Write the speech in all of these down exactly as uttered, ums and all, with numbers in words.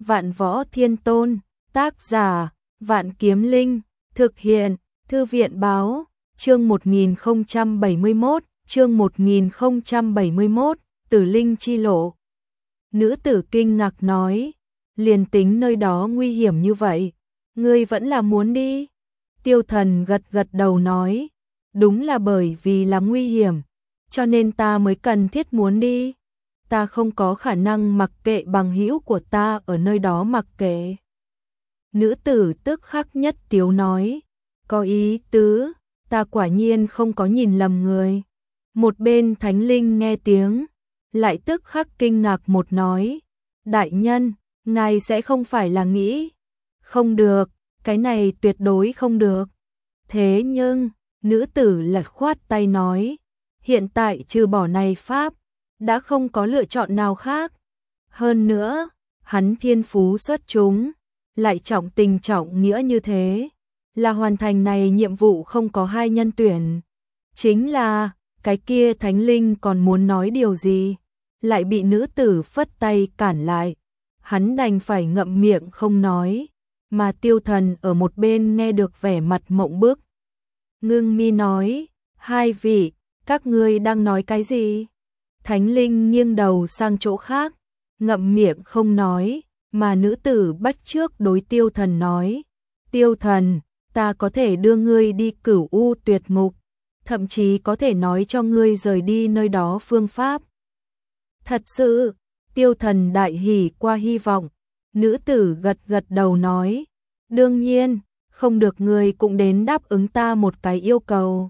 Vạn Võ Thiên Tôn, tác giả, Vạn Kiếm Linh, thực hiện, Thư viện báo, chương một nghìn không trăm bảy mươi mốt, chương một nghìn không trăm bảy mươi mốt, Tử Linh chi lộ. Nữ tử kinh ngạc nói, liền tính nơi đó nguy hiểm như vậy, ngươi vẫn là muốn đi. Tiêu Thần gật gật đầu nói, đúng là bởi vì là nguy hiểm, cho nên ta mới cần thiết muốn đi. Ta không có khả năng mặc kệ bằng hữu của ta ở nơi đó mặc kệ. Nữ tử tức khắc nhất tiếu nói, có ý tứ, ta quả nhiên không có nhìn lầm người. Một bên Thánh Linh nghe tiếng, lại tức khắc kinh ngạc một nói, đại nhân, ngài sẽ không phải là nghĩ, không được, cái này tuyệt đối không được. Thế nhưng, nữ tử lật khoát tay nói, hiện tại trừ bỏ này pháp, đã không có lựa chọn nào khác. Hơn nữa, hắn thiên phú xuất chúng, lại trọng tình trọng nghĩa như thế, là hoàn thành này nhiệm vụ không có hai nhân tuyển. Chính là, cái kia Thánh Linh còn muốn nói điều gì, lại bị nữ tử phất tay cản lại. Hắn đành phải ngậm miệng không nói, mà Tiêu Thần ở một bên nghe được vẻ mặt mộng bức. Ngưng mi nói, hai vị, các ngươi đang nói cái gì? Thánh Linh nghiêng đầu sang chỗ khác, ngậm miệng không nói, mà nữ tử bắt chước đối Tiêu Thần nói, Tiêu Thần, ta có thể đưa ngươi đi Cửu U Tuyệt Ngục, thậm chí có thể nói cho ngươi rời đi nơi đó phương pháp. Thật sự, Tiêu Thần đại hỉ qua hy vọng, nữ tử gật gật đầu nói, đương nhiên, không được ngươi cũng đến đáp ứng ta một cái yêu cầu.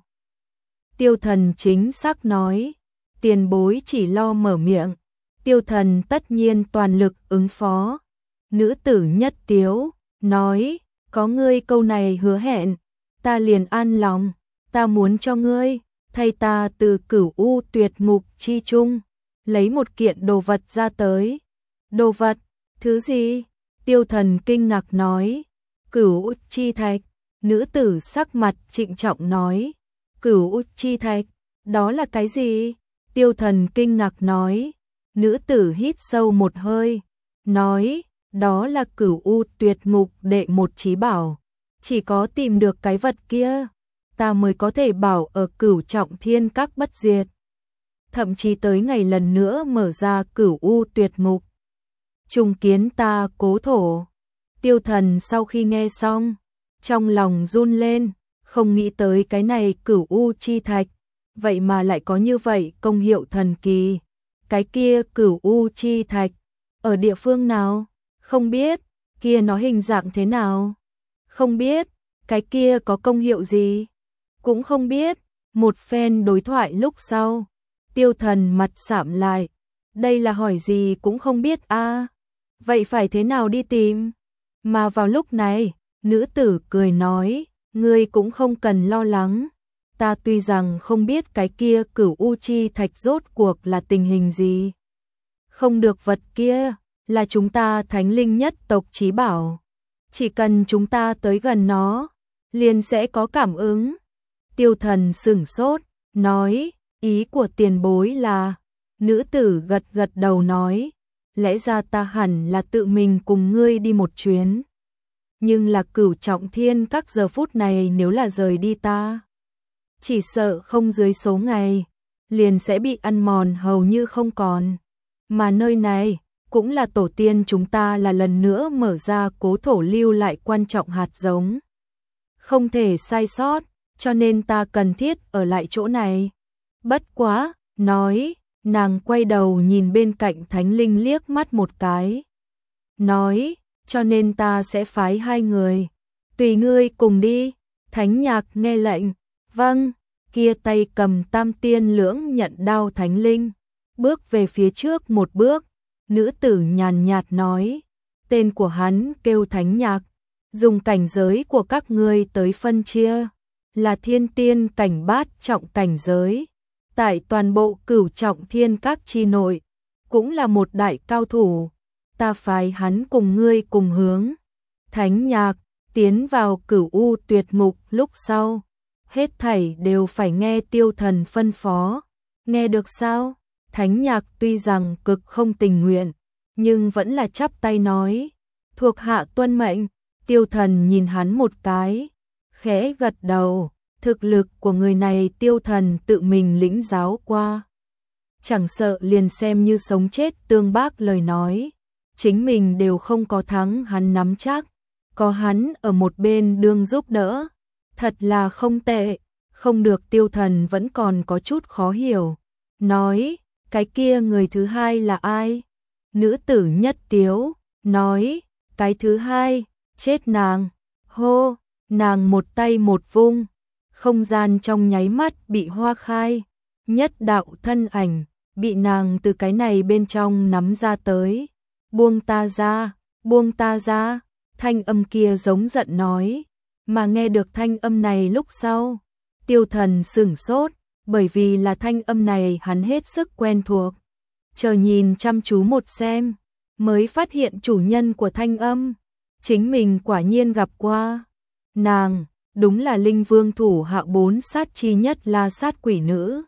Tiêu Thần chính xác nói, tiền bối chỉ lo mở miệng, Tiêu Thần tất nhiên toàn lực ứng phó. Nữ tử nhất tiếu, nói, có ngươi câu này hứa hẹn, ta liền an lòng, ta muốn cho ngươi, thay ta từ Cửu U Tuyệt Ngục chi chung, lấy một kiện đồ vật ra tới. Đồ vật, thứ gì? Tiêu Thần kinh ngạc nói, Cửu chi thạch. Nữ tử sắc mặt trịnh trọng nói, Cửu chi thạch, đó là cái gì? Tiêu Thần kinh ngạc nói, nữ tử hít sâu một hơi, nói, đó là Cửu U Tuyệt Ngục đệ một chí bảo, chỉ có tìm được cái vật kia, ta mới có thể bảo ở Cửu Trọng Thiên Các bất diệt. Thậm chí tới ngày lần nữa mở ra Cửu U Tuyệt Ngục, trùng kiến ta cố thổ. Tiêu Thần sau khi nghe xong, trong lòng run lên, không nghĩ tới cái này Cửu U chi thạch, vậy mà lại có như vậy công hiệu thần kỳ. Cái kia Cửu U chi thạch, ở địa phương nào? Không biết. Kia nó hình dạng thế nào? Không biết. Cái kia có công hiệu gì? Cũng không biết. Một phen đối thoại lúc sau, Tiêu Thần mặt sạm lại. Đây là hỏi gì cũng không biết a. À. Vậy phải thế nào đi tìm? Mà vào lúc này, nữ tử cười nói, ngươi cũng không cần lo lắng. Ta tuy rằng không biết cái kia Cửu U chi thạch rốt cuộc là tình hình gì. Không được vật kia, là chúng ta Thánh Linh nhất tộc chí bảo. Chỉ cần chúng ta tới gần nó, liền sẽ có cảm ứng. Tiêu Thần sửng sốt, nói, ý của tiền bối là, nữ tử gật gật đầu nói, lẽ ra ta hẳn là tự mình cùng ngươi đi một chuyến. Nhưng là Cửu Trọng Thiên Các giờ phút này nếu là rời đi ta, chỉ sợ không dưới số ngày, liền sẽ bị ăn mòn hầu như không còn. Mà nơi này, cũng là tổ tiên chúng ta là lần nữa mở ra cố thổ lưu lại quan trọng hạt giống. Không thể sai sót, cho nên ta cần thiết ở lại chỗ này. Bất quá, nói, nàng quay đầu nhìn bên cạnh Thánh Linh liếc mắt một cái. Nói, cho nên ta sẽ phái hai người. Tùy ngươi cùng đi. Thánh Nhạc nghe lệnh. Vâng, kia tay cầm tam tiên lưỡng nhận đao Thánh Linh. Bước về phía trước một bước. Nữ tử nhàn nhạt nói. Tên của hắn kêu Thánh Nhạc. Dùng cảnh giới của các ngươi tới phân chia. Là thiên tiên cảnh bát trọng cảnh giới. Tại toàn bộ Cửu Trọng Thiên Các chi nội. Cũng là một đại cao thủ. Ta phái hắn cùng ngươi cùng hướng. Thánh Nhạc, tiến vào Cửu U Tuyệt Ngục lúc sau. Hết thảy đều phải nghe Tiêu Thần phân phó. Nghe được sao? Thánh Nhạc tuy rằng cực không tình nguyện, nhưng vẫn là chắp tay nói, Thuộc hạ tuân mệnh. Tiêu Thần nhìn hắn một cái, khẽ gật đầu, thực lực của người này Tiêu Thần tự mình lĩnh giáo qua. Chẳng sợ liền xem như sống chết tương bác lời nói, chính mình đều không có thắng hắn nắm chắc, có hắn ở một bên đương giúp đỡ, thật là không tệ. Không được, Tiêu Thần vẫn còn có chút khó hiểu, nói, cái kia người thứ hai là ai? Nữ tử Nhất Tiếu, nói, cái thứ hai, chết nàng, hô, nàng một tay một vung, không gian trong nháy mắt bị hoa khai, nhất đạo thân ảnh, bị nàng từ cái này bên trong nắm ra tới, buông ta ra, buông ta ra, thanh âm kia giống giận nói, mà nghe được thanh âm này lúc sau, Tiêu Thần sửng sốt, bởi vì là thanh âm này hắn hết sức quen thuộc, chờ nhìn chăm chú một xem, mới phát hiện chủ nhân của thanh âm, chính mình quả nhiên gặp qua, nàng, đúng là Linh Vương thủ hạ bốn sát chi nhất La Sát quỷ nữ.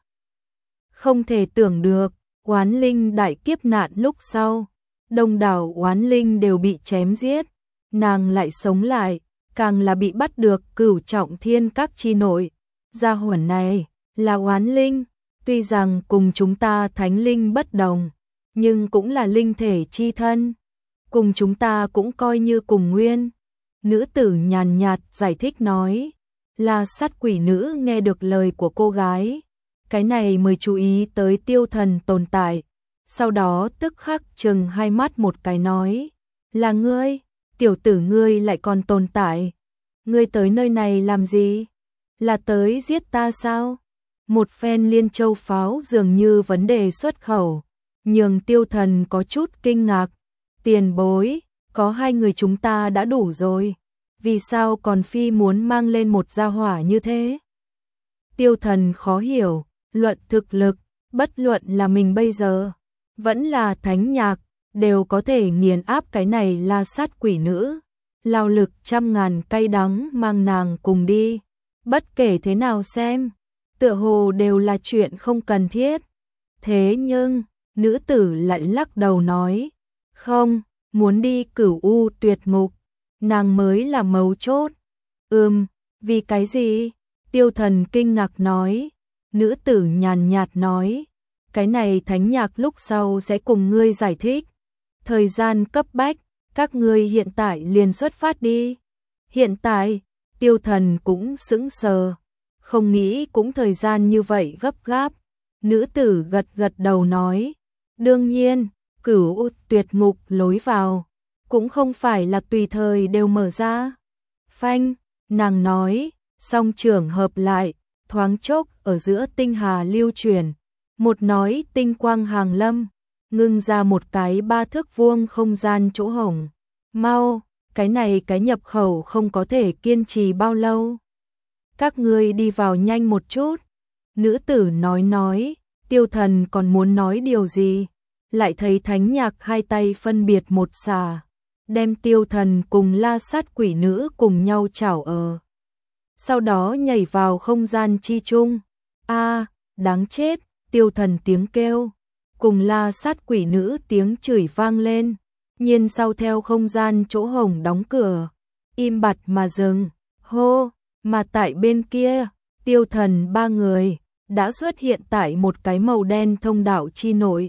Không thể tưởng được, oán linh đại kiếp nạn lúc sau, đông đảo oán linh đều bị chém giết, nàng lại sống lại, càng là bị bắt được Cửu Trọng Thiên Các chi nội. Gia hỏa này là oán linh, tuy rằng cùng chúng ta thánh linh bất đồng, nhưng cũng là linh thể chi thân, cùng chúng ta cũng coi như cùng nguyên. Nữ tử nhàn nhạt giải thích nói, La Sát quỷ nữ nghe được lời của cô gái, cái này mới chú ý tới Tiêu Thần tồn tại, sau đó tức khắc trừng hai mắt một cái nói, là ngươi, tiểu tử ngươi lại còn tồn tại, ngươi tới nơi này làm gì? Là tới giết ta sao? Một phen liên châu pháo dường như vấn đề xuất khẩu, nhường Tiêu Thần có chút kinh ngạc, tiền bối, có hai người chúng ta đã đủ rồi, vì sao còn phi muốn mang lên một gia hỏa như thế? Tiêu Thần khó hiểu, luận thực lực, bất luận là mình bây giờ, vẫn là Thánh Nhạc, đều có thể nghiền áp cái này La Sát quỷ nữ, lao lực trăm ngàn cay đắng mang nàng cùng đi, bất kể thế nào xem, tựa hồ đều là chuyện không cần thiết. Thế nhưng, nữ tử lại lắc đầu nói, không, muốn đi Cửu U Tuyệt Ngục, nàng mới là mấu chốt. Ừm, vì cái gì? Tiêu Thần kinh ngạc nói, nữ tử nhàn nhạt nói, cái này Thánh Nhạc lúc sau sẽ cùng ngươi giải thích. Thời gian cấp bách, các ngươi hiện tại liền xuất phát đi. Hiện tại, Tiêu Thần cũng sững sờ, không nghĩ cũng thời gian như vậy gấp gáp. Nữ tử gật gật đầu nói, đương nhiên, Cửu U Tuyệt Ngục lối vào, cũng không phải là tùy thời đều mở ra. Phanh, nàng nói, song trưởng hợp lại, thoáng chốc ở giữa tinh hà lưu chuyển, một nói tinh quang hàng lâm, ngưng ra một cái ba thước vuông không gian chỗ hổng. Mau, cái này cái nhập khẩu không có thể kiên trì bao lâu. Các ngươi đi vào nhanh một chút. Nữ tử nói nói, Tiêu Thần còn muốn nói điều gì, lại thấy Thánh Nhạc hai tay phân biệt một xà, đem Tiêu Thần cùng La Sát quỷ nữ cùng nhau chảo ở. Sau đó nhảy vào không gian chi chung. A, đáng chết, Tiêu Thần tiếng kêu, cùng La Sát quỷ nữ tiếng chửi vang lên, nhiên sau theo không gian chỗ hổng đóng cửa, im bặt mà dừng, hô, mà tại bên kia, Tiêu Thần ba người đã xuất hiện tại một cái màu đen thông đạo chi nội.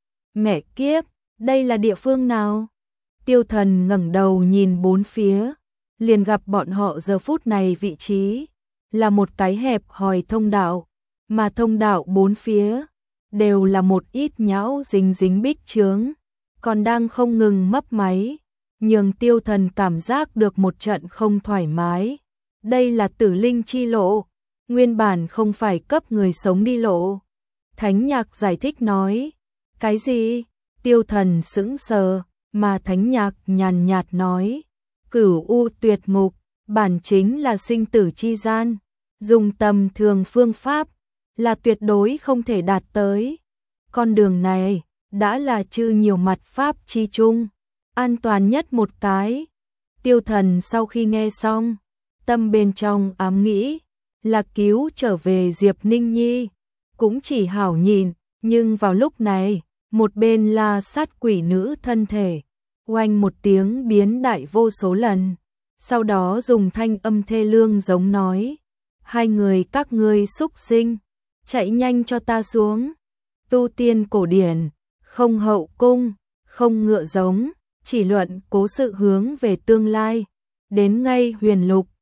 Mẹ kiếp, đây là địa phương nào? Tiêu Thần ngẩng đầu nhìn bốn phía, liền gặp bọn họ giờ phút này vị trí là một cái hẹp hòi thông đạo, mà thông đạo bốn phía đều là một ít nhão dính dính bích chướng, còn đang không ngừng mấp máy, nhường Tiêu Thần cảm giác được một trận không thoải mái. Đây là tử linh chi lộ, nguyên bản không phải cấp người sống đi lộ. Thánh Nhạc giải thích nói, cái gì? Tiêu Thần sững sờ, mà Thánh Nhạc nhàn nhạt nói, Cửu U Tuyệt Ngục, bản chính là sinh tử chi gian, dùng tầm thường phương pháp, là tuyệt đối không thể đạt tới. Con đường này, đã là chư nhiều mặt pháp chi chung, an toàn nhất một cái. Tiêu Thần sau khi nghe xong, tâm bên trong ám nghĩ, là cứu trở về Diệp Ninh Nhi, cũng chỉ hảo nhìn, nhưng vào lúc này, một bên La Sát quỷ nữ thân thể, oanh một tiếng biến đại vô số lần, sau đó dùng thanh âm thê lương giống nói, hai người các ngươi xúc sinh, chạy nhanh cho ta xuống, tu tiên cổ điển, không hậu cung, không ngựa giống, chỉ luận cố sự hướng về tương lai, đến ngay huyền lục,